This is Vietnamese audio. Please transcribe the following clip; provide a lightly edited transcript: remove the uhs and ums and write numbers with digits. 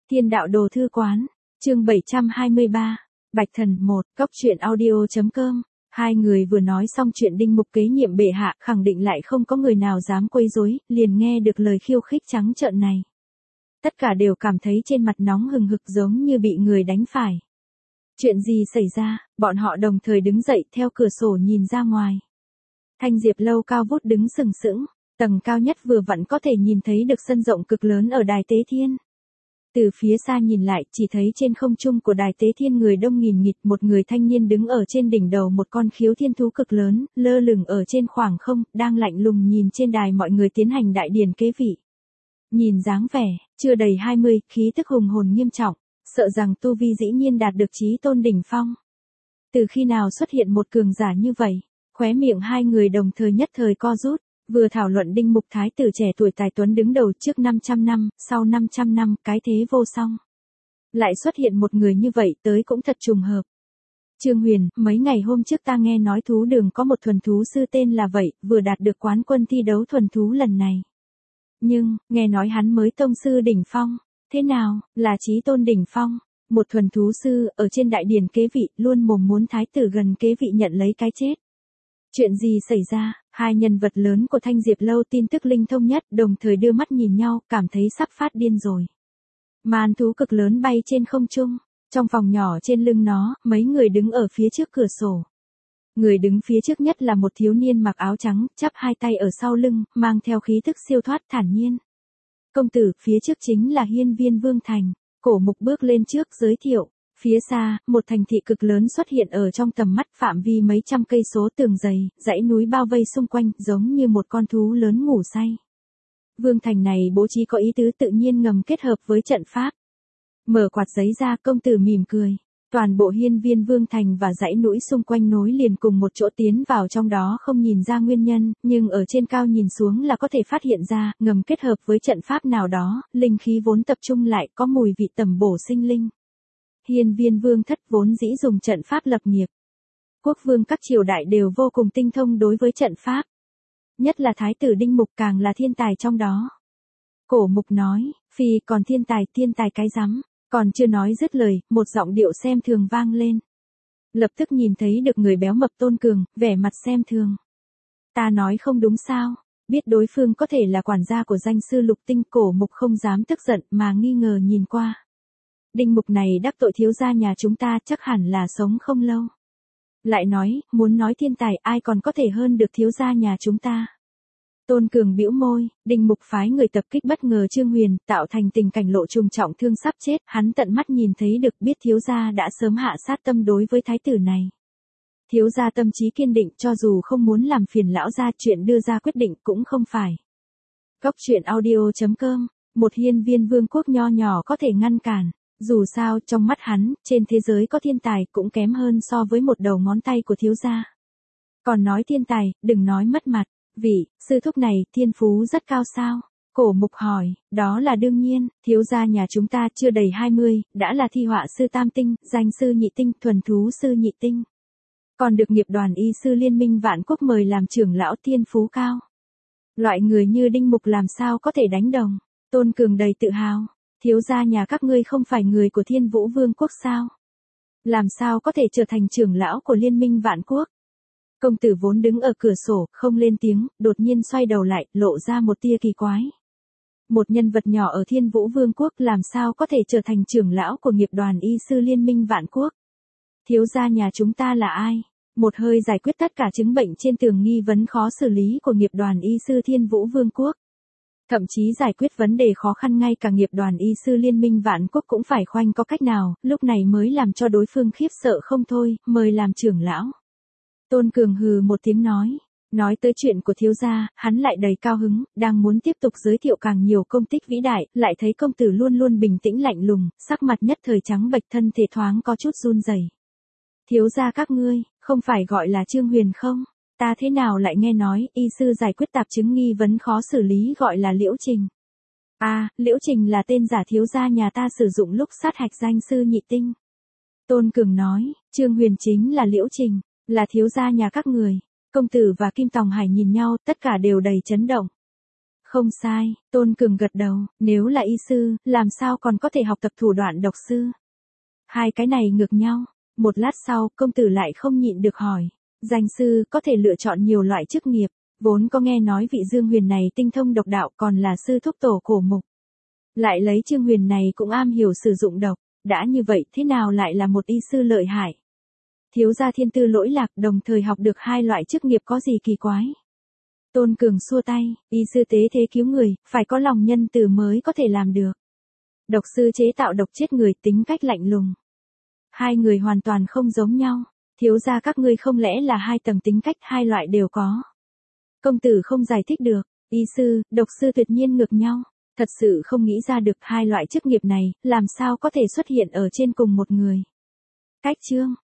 Thiên đạo đồ thư quán, chương 723, Bạch Thần 1, Cóc truyện audio.com. Hai người vừa nói xong chuyện Đinh Mục kế nhiệm bệ hạ, khẳng định lại không có người nào dám quấy rối, liền nghe được lời khiêu khích trắng trợn này. Tất cả đều cảm thấy trên mặt nóng hừng hực giống như bị người đánh phải. Chuyện gì xảy ra, bọn họ đồng thời đứng dậy theo cửa sổ nhìn ra ngoài. Thanh Diệp lâu cao vút đứng sừng sững, tầng cao nhất vừa vặn có thể nhìn thấy được sân rộng cực lớn ở Đài Tế Thiên. Từ phía xa nhìn lại, chỉ thấy trên không trung của Đài Tế Thiên người đông nghìn nghịt, một người thanh niên đứng ở trên đỉnh đầu một con khiếu thiên thú cực lớn, lơ lửng ở trên khoảng không, đang lạnh lùng nhìn trên đài mọi người tiến hành đại điển kế vị. Nhìn dáng vẻ, chưa đầy 20, khí tức hùng hồn nghiêm trọng, sợ rằng tu vi dĩ nhiên đạt được chí tôn đỉnh phong. Từ khi nào xuất hiện một cường giả như vậy, khóe miệng hai người đồng thời nhất thời co rút. Vừa thảo luận Đinh Mục thái tử trẻ tuổi tài tuấn đứng đầu trước 500 năm, sau 500 năm, cái thế vô song. Lại xuất hiện một người như vậy tới cũng thật trùng hợp. Trương Huyền, mấy ngày hôm trước ta nghe nói thú đường có một thuần thú sư tên là vậy, vừa đạt được quán quân thi đấu thuần thú lần này. Nhưng, nghe nói hắn mới tông sư đỉnh phong. Thế nào, là chí tôn đỉnh phong? Một thuần thú sư, ở trên đại điển kế vị, luôn mồm muốn thái tử gần kế vị nhận lấy cái chết. Chuyện gì xảy ra? Hai nhân vật lớn của Thanh Diệp lâu tin tức linh thông nhất, đồng thời đưa mắt nhìn nhau, cảm thấy sắp phát điên rồi. Màn thú cực lớn bay trên không trung, trong phòng nhỏ trên lưng nó, mấy người đứng ở phía trước cửa sổ. Người đứng phía trước nhất là một thiếu niên mặc áo trắng, chắp hai tay ở sau lưng, mang theo khí thức siêu thoát thản nhiên. Công tử, phía trước chính là Hiên Viên Vương Thành. Cổ Mục bước lên trước giới thiệu. Phía xa, một thành thị cực lớn xuất hiện ở trong tầm mắt, phạm vi mấy trăm cây số tường dày, dãy núi bao vây xung quanh, giống như một con thú lớn ngủ say. Vương thành này bố trí có ý tứ tự nhiên ngầm kết hợp với trận pháp. Mở quạt giấy ra, công tử mỉm cười. Toàn bộ Hiên Viên Vương thành và dãy núi xung quanh nối liền cùng một chỗ, tiến vào trong đó không nhìn ra nguyên nhân, nhưng ở trên cao nhìn xuống là có thể phát hiện ra, ngầm kết hợp với trận pháp nào đó, linh khí vốn tập trung lại, có mùi vị tẩm bổ sinh linh. Hiên Viên Vương thất vốn dĩ dùng trận pháp lập nghiệp. Quốc vương các triều đại đều vô cùng tinh thông đối với trận pháp. Nhất là thái tử Đinh Mục càng là thiên tài trong đó. Cổ Mục nói, phi còn thiên tài cái rắm. Còn chưa nói dứt lời, một giọng điệu xem thường vang lên. Lập tức nhìn thấy được người béo mập Tôn Cường, vẻ mặt xem thường. Ta nói không đúng sao, biết đối phương có thể là quản gia của danh sư Lục Tinh. Cổ Mục không dám tức giận mà nghi ngờ nhìn qua. Đinh Mục này đắc tội thiếu gia nhà chúng ta chắc hẳn là sống không lâu. Lại nói, muốn nói thiên tài ai còn có thể hơn được thiếu gia nhà chúng ta. Tôn Cường bĩu môi, Đinh Mục phái người tập kích bất ngờ Trương Huyền, tạo thành tình cảnh lộ trùng trọng thương sắp chết, hắn tận mắt nhìn thấy được, biết thiếu gia đã sớm hạ sát tâm đối với thái tử này. Thiếu gia tâm trí kiên định, cho dù không muốn làm phiền lão gia, chuyện đưa ra quyết định cũng không phải. Cóc truyện audio.com, một hiên viên vương quốc nho nhỏ có thể ngăn cản. Dù sao, trong mắt hắn, trên thế giới có thiên tài cũng kém hơn so với một đầu ngón tay của thiếu gia. Còn nói thiên tài, đừng nói mất mặt. Vị, sư thúc này, thiên phú rất cao sao? Cổ Mục hỏi, đó là đương nhiên, thiếu gia nhà chúng ta chưa đầy 20, đã là thi họa sư tam tinh, danh sư nhị tinh, thuần thú sư nhị tinh. Còn được nghiệp đoàn y sư liên minh vạn quốc mời làm trưởng lão, thiên phú cao. Loại người như Đinh Mục làm sao có thể đánh đồng? Tôn Cường đầy tự hào. Thiếu gia nhà các ngươi không phải người của Thiên Vũ Vương quốc sao? Làm sao có thể trở thành trưởng lão của liên minh vạn quốc? Công tử vốn đứng ở cửa sổ, không lên tiếng, đột nhiên xoay đầu lại, lộ ra một tia kỳ quái. Một nhân vật nhỏ ở Thiên Vũ Vương quốc làm sao có thể trở thành trưởng lão của nghiệp đoàn y sư liên minh vạn quốc? Thiếu gia nhà chúng ta là ai? Một hơi giải quyết tất cả chứng bệnh trên tường nghi vấn khó xử lý của nghiệp đoàn y sư Thiên Vũ Vương quốc. Thậm chí giải quyết vấn đề khó khăn ngay cả nghiệp đoàn y sư liên minh vạn quốc cũng phải khoanh có cách nào, lúc này mới làm cho đối phương khiếp sợ không thôi, mời làm trưởng lão. Tôn Cường hừ một tiếng nói tới chuyện của thiếu gia, hắn lại đầy cao hứng, đang muốn tiếp tục giới thiệu càng nhiều công tích vĩ đại, lại thấy công tử luôn luôn bình tĩnh lạnh lùng, sắc mặt nhất thời trắng bệch, thân thể thoáng có chút run rẩy. Thiếu gia các ngươi, không phải gọi là Trương Huyền không? Ta thế nào lại nghe nói, y sư giải quyết tạp chứng nghi vấn khó xử lý gọi là Liễu Trình. À, Liễu Trình là tên giả thiếu gia nhà ta sử dụng lúc sát hạch danh sư nhị tinh. Tôn Cường nói, Trương Huyền chính là Liễu Trình, là thiếu gia nhà các người. Công tử và Kim Tòng Hải nhìn nhau, tất cả đều đầy chấn động. Không sai, Tôn Cường gật đầu, nếu là y sư, làm sao còn có thể học tập thủ đoạn độc sư. Hai cái này ngược nhau. Một lát sau, công tử lại không nhịn được hỏi. Danh sư có thể lựa chọn nhiều loại chức nghiệp, vốn có nghe nói vị Dương Huyền này tinh thông độc đạo còn là sư thúc tổ cổ mục. Lại lấy Trương Huyền này cũng am hiểu sử dụng độc, đã như vậy thế nào lại là một y sư lợi hại. Thiếu gia thiên tư lỗi lạc đồng thời học được hai loại chức nghiệp có gì kỳ quái. Tôn Cường xua tay, y sư tế thế cứu người, phải có lòng nhân từ mới có thể làm được. Độc sư chế tạo độc chết người tính cách lạnh lùng. Hai người hoàn toàn không giống nhau, thiếu gia các ngươi không lẽ là hai tầng tính cách hai loại đều có. Công tử không giải thích được, y sư, độc sư tuyệt nhiên ngược nhau, thật sự không nghĩ ra được hai loại chức nghiệp này, làm sao có thể xuất hiện ở trên cùng một người. Cách chương